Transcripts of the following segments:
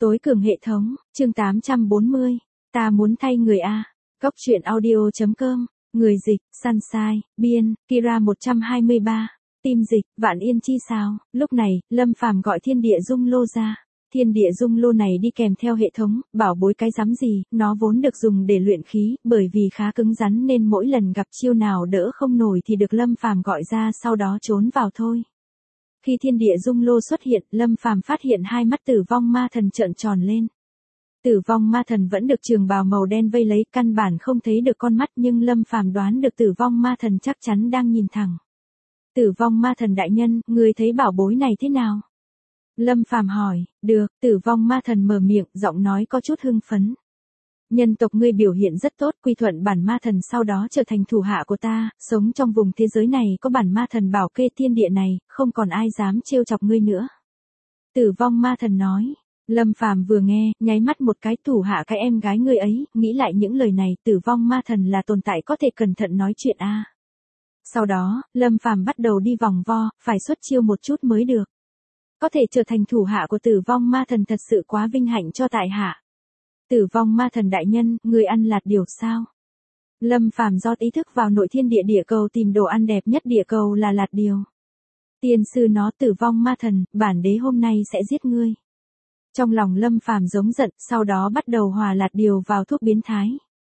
Tối cường hệ thống, chương 840. Ta muốn thay người A. Góc truyện audio.com. Người dịch, Sunshine, biên, Kira 123. Tim dịch, Vạn Yên chi sao. Lúc này, Lâm Phàm gọi Thiên Địa Dung Lô ra. Thiên Địa Dung Lô này đi kèm theo hệ thống, bảo bối cái rắm gì, nó vốn được dùng để luyện khí, bởi vì khá cứng rắn nên mỗi lần gặp chiêu nào đỡ không nổi thì được Lâm Phàm gọi ra sau đó trốn vào thôi. Khi Thiên Địa Dung Lô xuất hiện, Lâm Phàm phát hiện hai mắt Tử Vong Ma Thần trợn tròn lên. Tử Vong Ma Thần vẫn được trường bào màu đen vây lấy, căn bản không thấy được con mắt, nhưng Lâm Phàm đoán được Tử Vong Ma Thần chắc chắn đang nhìn thẳng. Tử Vong Ma Thần đại nhân, người thấy bảo bối này thế nào? Lâm Phàm hỏi. Được, Tử Vong Ma Thần mở miệng, giọng nói có chút hưng phấn. Nhân tộc ngươi biểu hiện rất tốt, quy thuận bản ma thần sau đó trở thành thủ hạ của ta, sống trong vùng thế giới này có bản ma thần bảo kê thiên địa này, không còn ai dám trêu chọc ngươi nữa. Tử Vong Ma Thần nói. Lâm Phàm vừa nghe, nháy mắt một cái, thủ hạ cái em gái ngươi ấy, nghĩ lại những lời này, Tử Vong Ma Thần là tồn tại có thể cẩn thận nói chuyện a. Sau đó, Lâm Phàm bắt đầu đi vòng vo, phải xuất chiêu một chút mới được. Có thể trở thành thủ hạ của Tử Vong Ma Thần thật sự quá vinh hạnh cho tại hạ. Tử Vong Ma Thần đại nhân, người ăn lạt điều sao? Lâm Phàm rót ý thức vào nội thiên địa cầu tìm đồ ăn đẹp nhất địa cầu là lạt điều. Tiên sư nó, Tử Vong Ma Thần, bản đế hôm nay sẽ giết ngươi. Trong lòng Lâm Phàm giống giận, sau đó bắt đầu hòa lạt điều vào thuốc biến thái.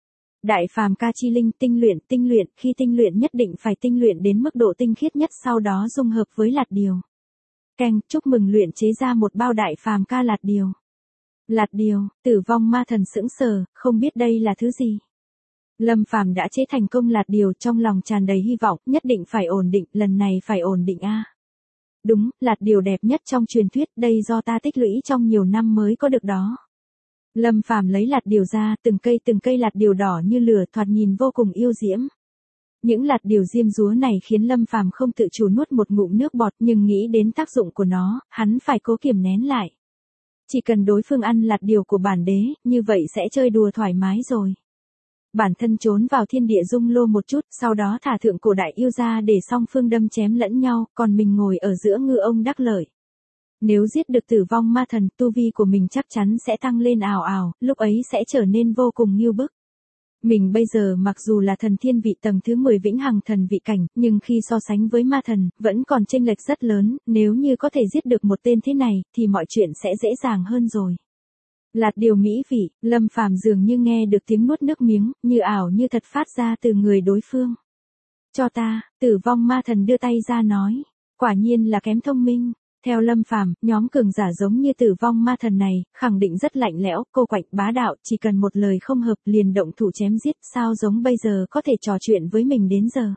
Đại phàm ca chi linh, tinh luyện, khi tinh luyện nhất định phải tinh luyện đến mức độ tinh khiết nhất, sau đó dung hợp với lạt điều. Keng, chúc mừng luyện chế ra một bao đại phàm ca lạt điều. Lạt điều, Tử Vong Ma Thần sững sờ, không biết đây là thứ gì. Lâm Phàm đã chế thành công lạt điều, trong lòng tràn đầy hy vọng, nhất định phải ổn định, lần này phải ổn định a. Đúng, lạt điều đẹp nhất trong truyền thuyết, đây do ta tích lũy trong nhiều năm mới có được đó. Lâm Phàm lấy lạt điều ra, từng cây lạt điều đỏ như lửa, thoạt nhìn vô cùng yêu diễm. Những lạt điều diêm dúa này khiến Lâm Phàm không tự chủ nuốt một ngụm nước bọt, nhưng nghĩ đến tác dụng của nó, hắn phải cố kiềm nén lại. Chỉ cần đối phương ăn lạt điều của bản đế, như vậy sẽ chơi đùa thoải mái rồi. Bản thân trốn vào Thiên Địa Dung Lô một chút, sau đó thả thượng cổ đại yêu ra để song phương đâm chém lẫn nhau, còn mình ngồi ở giữa ngư ông đắc lợi. Nếu giết được Tử Vong Ma Thần, tu vi của mình chắc chắn sẽ tăng lên ào ào, lúc ấy sẽ trở nên vô cùng nghiêu bức. Mình bây giờ mặc dù là thần thiên vị tầng thứ 10 vĩnh hằng thần vị cảnh, nhưng khi so sánh với ma thần, vẫn còn chênh lệch rất lớn, nếu như có thể giết được một tên thế này, thì mọi chuyện sẽ dễ dàng hơn rồi. Lạt điều mỹ vị, Lâm Phàm dường như nghe được tiếng nuốt nước miếng, như ảo như thật phát ra từ người đối phương. Cho ta, Tử Vong Ma Thần đưa tay ra nói. Quả nhiên là kém thông minh. Theo Lâm Phàm, nhóm cường giả giống như Tử Vong Ma Thần này, khẳng định rất lạnh lẽo, cô quạnh bá đạo, chỉ cần một lời không hợp liền động thủ chém giết, sao giống bây giờ có thể trò chuyện với mình đến giờ.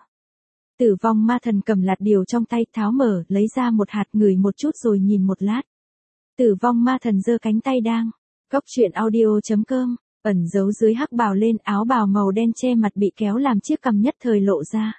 Tử Vong Ma Thần cầm lạt điều trong tay, tháo mở, lấy ra một hạt, ngửi một chút rồi nhìn một lát. Tử Vong Ma Thần giơ cánh tay đang. Góc truyện audio.com, ẩn giấu dưới hắc bào lên, áo bào màu đen che mặt bị kéo làm chiếc cằm nhất thời lộ ra.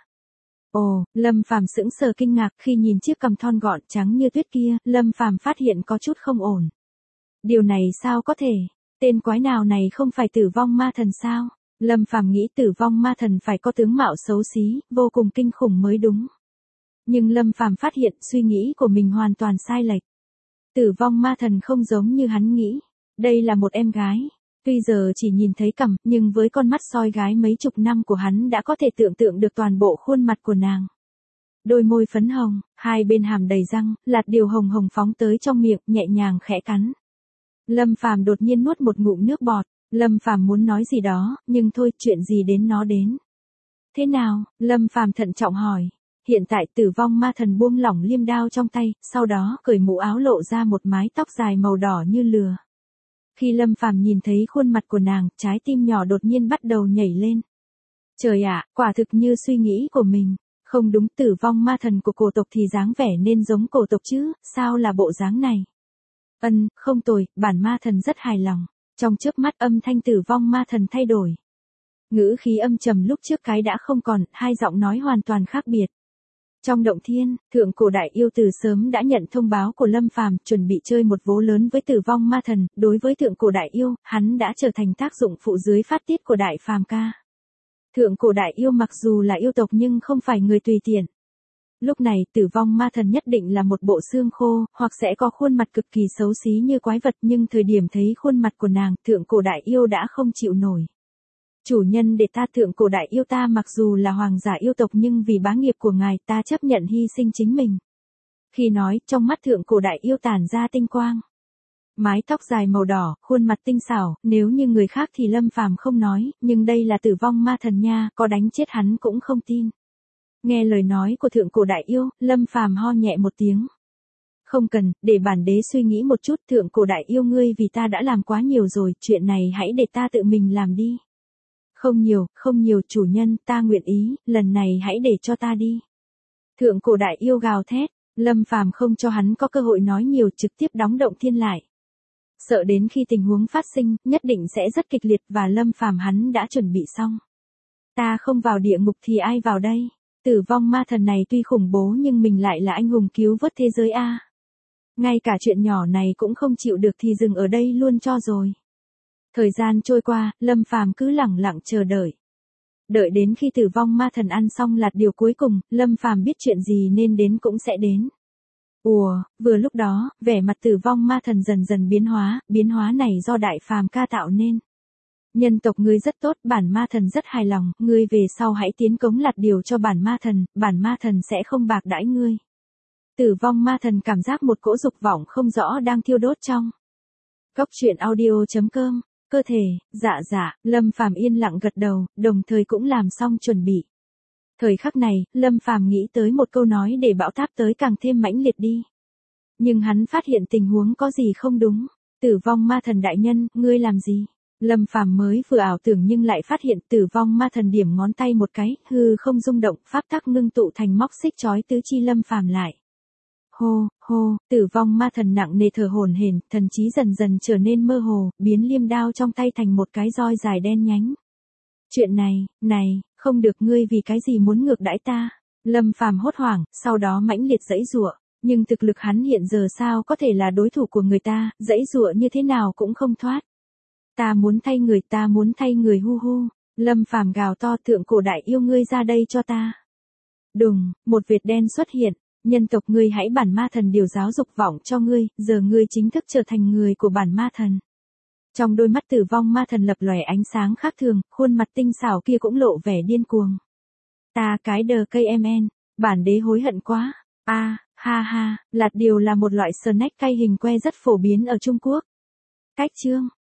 Ồ, Lâm Phàm sững sờ kinh ngạc khi nhìn chiếc cằm thon gọn trắng như tuyết kia, Lâm Phàm phát hiện có chút không ổn. Điều này sao có thể? Tên quái nào này không phải Tử Vong Ma Thần sao? Lâm Phàm nghĩ Tử Vong Ma Thần phải có tướng mạo xấu xí, vô cùng kinh khủng mới đúng. Nhưng Lâm Phàm phát hiện suy nghĩ của mình hoàn toàn sai lệch. Tử Vong Ma Thần không giống như hắn nghĩ. Đây là một em gái. Tuy giờ chỉ nhìn thấy cằm, nhưng với con mắt soi gái mấy chục năm của hắn đã có thể tưởng tượng được toàn bộ khuôn mặt của nàng. Đôi môi phấn hồng, hai bên hàm đầy răng, lạt điều hồng hồng phóng tới trong miệng, nhẹ nhàng khẽ cắn. Lâm Phàm đột nhiên nuốt một ngụm nước bọt. Lâm Phàm muốn nói gì đó, nhưng thôi, chuyện gì đến nó đến. Thế nào? Lâm Phàm thận trọng hỏi. Hiện tại Tử Vong Ma Thần buông lỏng liêm đao trong tay, sau đó cởi mũ áo lộ ra một mái tóc dài màu đỏ như lửa. Khi Lâm Phàm nhìn thấy khuôn mặt của nàng, trái tim nhỏ đột nhiên bắt đầu nhảy lên. Trời ạ, quả thực như suy nghĩ của mình. Không đúng, Tử Vong Ma Thần của cổ tộc thì dáng vẻ nên giống cổ tộc chứ, sao là bộ dáng này? Không tồi, bản ma thần rất hài lòng. Trong chớp mắt âm thanh Tử Vong Ma Thần thay đổi. Ngữ khí âm trầm lúc trước cái đã không còn, hai giọng nói hoàn toàn khác biệt. Trong động thiên, thượng cổ đại yêu từ sớm đã nhận thông báo của Lâm Phàm, chuẩn bị chơi một vố lớn với Tử Vong Ma Thần, đối với thượng cổ đại yêu, hắn đã trở thành tác dụng phụ dưới phát tiết của đại phàm ca. Thượng cổ đại yêu mặc dù là yêu tộc nhưng không phải người tùy tiện. Lúc này tử vong ma thần nhất định là một bộ xương khô, hoặc sẽ có khuôn mặt cực kỳ xấu xí như quái vật, nhưng thời điểm thấy khuôn mặt của nàng, thượng cổ đại yêu đã không chịu nổi. Chủ nhân để ta, thượng cổ đại yêu, ta mặc dù là hoàng giả yêu tộc nhưng vì bá nghiệp của ngài ta chấp nhận hy sinh chính mình. Khi nói, trong mắt thượng cổ đại yêu tản ra tinh quang. Mái tóc dài màu đỏ, khuôn mặt tinh xảo, nếu như người khác thì Lâm Phàm không nói, nhưng đây là tử vong ma thần nha, có đánh chết hắn cũng không tin. Nghe lời nói của thượng cổ đại yêu, Lâm Phàm ho nhẹ một tiếng. Không cần, để bản đế suy nghĩ một chút, thượng cổ đại yêu, ngươi vì ta đã làm quá nhiều rồi, chuyện này hãy để ta tự mình làm đi. Không nhiều chủ nhân, ta nguyện ý, lần này hãy để cho ta đi. Thượng cổ đại yêu gào thét, Lâm Phàm không cho hắn có cơ hội nói nhiều, trực tiếp đóng động thiên lại. Sợ đến khi tình huống phát sinh, nhất định sẽ rất kịch liệt, và Lâm Phàm hắn đã chuẩn bị xong. Ta không vào địa ngục thì ai vào đây? Tử vong ma thần này tuy khủng bố nhưng mình lại là anh hùng cứu vớt thế giới a. Ngay cả chuyện nhỏ này cũng không chịu được thì dừng ở đây luôn cho rồi. Thời gian trôi qua, Lâm Phàm cứ lẳng lặng chờ đợi. Đợi đến khi tử vong ma thần ăn xong lạt điều cuối cùng, Lâm Phàm biết chuyện gì nên đến cũng sẽ đến. Vừa lúc đó, vẻ mặt tử vong ma thần dần dần biến hóa này do Đại Phàm ca tạo nên. Nhân tộc ngươi rất tốt, bản ma thần rất hài lòng, ngươi về sau hãy tiến cống lạt điều cho bản ma thần sẽ không bạc đãi ngươi. Tử vong ma thần cảm giác một cỗ dục vọng không rõ đang thiêu đốt trong. Góc truyện audio.com, cơ thể, dạ, Lâm Phàm yên lặng gật đầu, đồng thời cũng làm xong chuẩn bị. Thời khắc này, Lâm Phàm nghĩ tới một câu nói để bão táp tới càng thêm mãnh liệt đi. Nhưng hắn phát hiện tình huống có gì không đúng. Tử vong ma thần đại nhân, ngươi làm gì? Lâm Phàm mới vừa ảo tưởng nhưng lại phát hiện tử vong ma thần điểm ngón tay một cái, hư không rung động, pháp tắc ngưng tụ thành móc xích chói tứ chi Lâm Phàm lại. Hô, tử vong ma thần nặng nề thở hổn hển, thần trí dần dần trở nên mơ hồ, biến liêm đao trong tay thành một cái roi dài đen nhánh. Chuyện này, không được, ngươi vì cái gì muốn ngược đãi ta? Lâm Phàm hốt hoảng, sau đó mãnh liệt giãy giụa, nhưng thực lực hắn hiện giờ sao có thể là đối thủ của người ta, giãy giụa như thế nào cũng không thoát. Ta muốn thay người hu. Lâm Phàm gào to, thượng cổ đại yêu, ngươi ra đây cho ta. Đùng, một vệt đen xuất hiện, nhân tộc ngươi hãy, bản ma thần điều giáo dục vọng cho ngươi, giờ ngươi chính thức trở thành người của bản ma thần. Trong đôi mắt tử vong ma thần lập lòe ánh sáng khác thường, khuôn mặt tinh xảo kia cũng lộ vẻ điên cuồng. Ta cái đờ cây MN, bản đế hối hận quá. Ha, lạt điều là một loại snack cay hình que rất phổ biến ở Trung Quốc. Cách chương